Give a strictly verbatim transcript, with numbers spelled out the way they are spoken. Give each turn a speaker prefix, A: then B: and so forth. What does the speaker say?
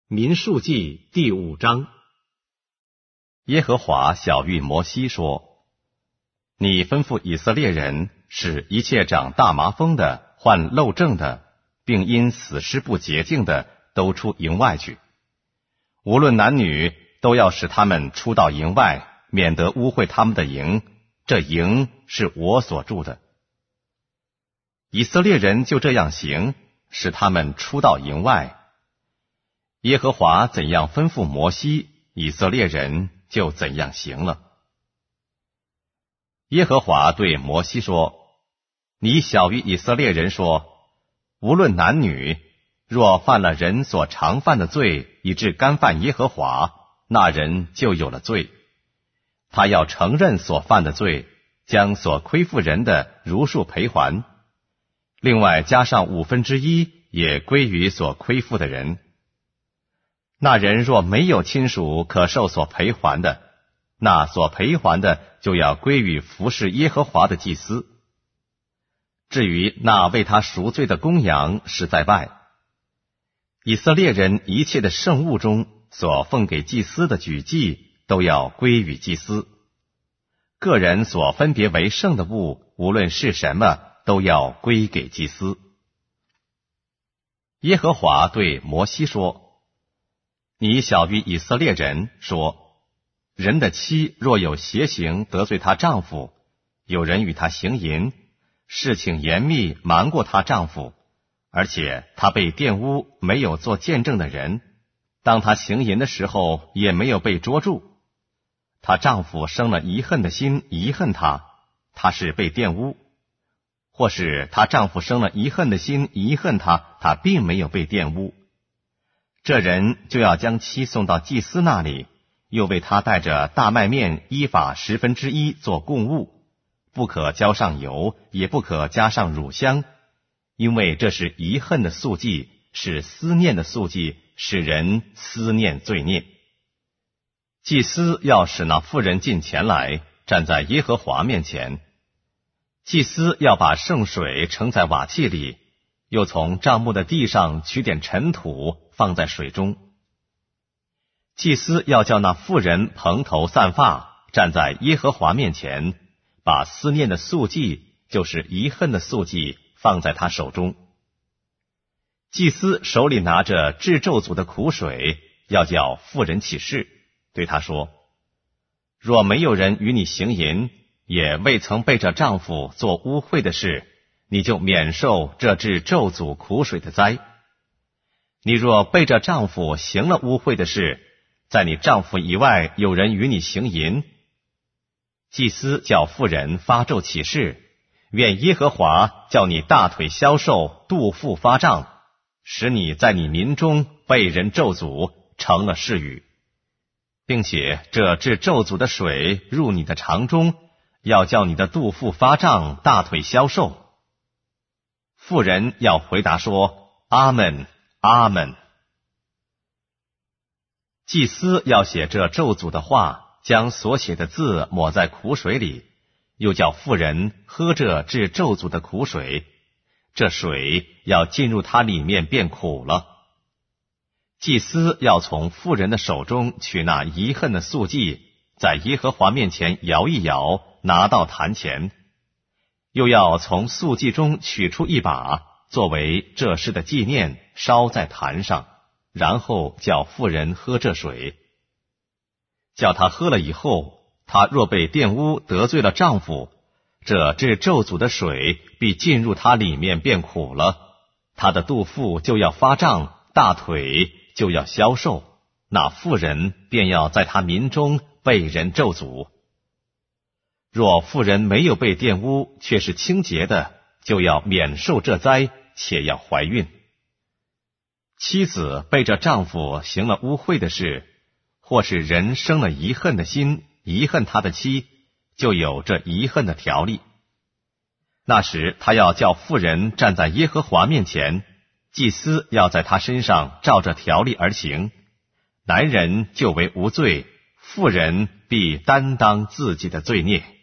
A: 民数记第五章。
B: 耶和华晓谕摩西说：你吩咐以色列人，使一切长大麻风的、患漏症的，并因死尸不洁净的，都出营外去。无论男女，都要使他们出到营外，免得污秽他们的营。这营是我所住的。以色列人就这样行，使他们出到营外。耶和华怎样吩咐摩西，以色列人就怎样行了。耶和华对摩西说：你晓谕以色列人说，无论男女，若犯了人所常犯的罪，以致干犯耶和华，那人就有了罪。他要承认所犯的罪，将所亏负人的如数赔还，另外加上五分之一，也归于所亏负的人。那人若没有亲属可受所赔还的，那所赔还的就要归于服侍耶和华的祭司。至于那为他赎罪的公羊，是在外。以色列人一切的圣物中所奉给祭司的举祭，都要归于祭司。个人所分别为圣的物，无论是什么，都要归给祭司。耶和华对摩西说：你晓谕以色列人说，人的妻若有邪行得罪她丈夫，有人与她行淫，事情严密瞒过她丈夫，而且她被玷污，没有做见证的人，当她行淫的时候也没有被捉住，她丈夫生了疑恨的心，疑恨她，她是被玷污；或是她丈夫生了疑恨的心，疑恨她，她并没有被玷污。这人就要将妻送到祭司那里，又为他带着大麦面依法十分之一做供物，不可浇上油，也不可加上乳香，因为这是遗恨的素祭，是思念的素祭，使人思念罪孽。祭司要使那妇人进前来，站在耶和华面前。祭司要把圣水盛在瓦器里，又从帐幕的地上取点尘土放在水中。祭司要叫那妇人蓬头散发，站在耶和华面前，把思念的素祭，就是遗恨的素祭，放在他手中。祭司手里拿着治咒诅的苦水，要叫妇人起誓，对他说：若没有人与你行淫，也未曾背着丈夫做污秽的事，你就免受这治咒诅苦水的灾。你若背着丈夫行了污秽的事，在你丈夫以外有人与你行淫，祭司叫妇人发咒起誓，愿耶和华叫你大腿消瘦，肚腹发胀，使你在你民中被人咒诅，成了誓语，并且这治咒诅的水入你的肠中，要叫你的肚腹发胀，大腿消瘦。妇人要回答说：阿们，阿们。祭司要写这咒诅的话，将所写的字抹在苦水里，又叫妇人喝这治咒诅的苦水，这水要进入它里面变苦了。祭司要从妇人的手中取那遗恨的素祭，在耶和华面前摇一摇，拿到坛前，又要从素祭中取出一把，作为这事的纪念，烧在坛上，然后叫妇人喝这水。叫她喝了以后，她若被玷污得罪了丈夫，这治咒诅的水必进入她里面变苦了，她的肚腹就要发胀，大腿就要消瘦，那妇人便要在她民中被人咒诅。若妇人没有被玷污，却是清洁的，就要免受这灾，且要怀孕。妻子背着丈夫行了污秽的事，或是人生了遗恨的心，遗恨他的妻，就有这遗恨的条例。那时他要叫妇人站在耶和华面前，祭司要在他身上照着条例而行，男人就为无罪，妇人必担当自己的罪孽。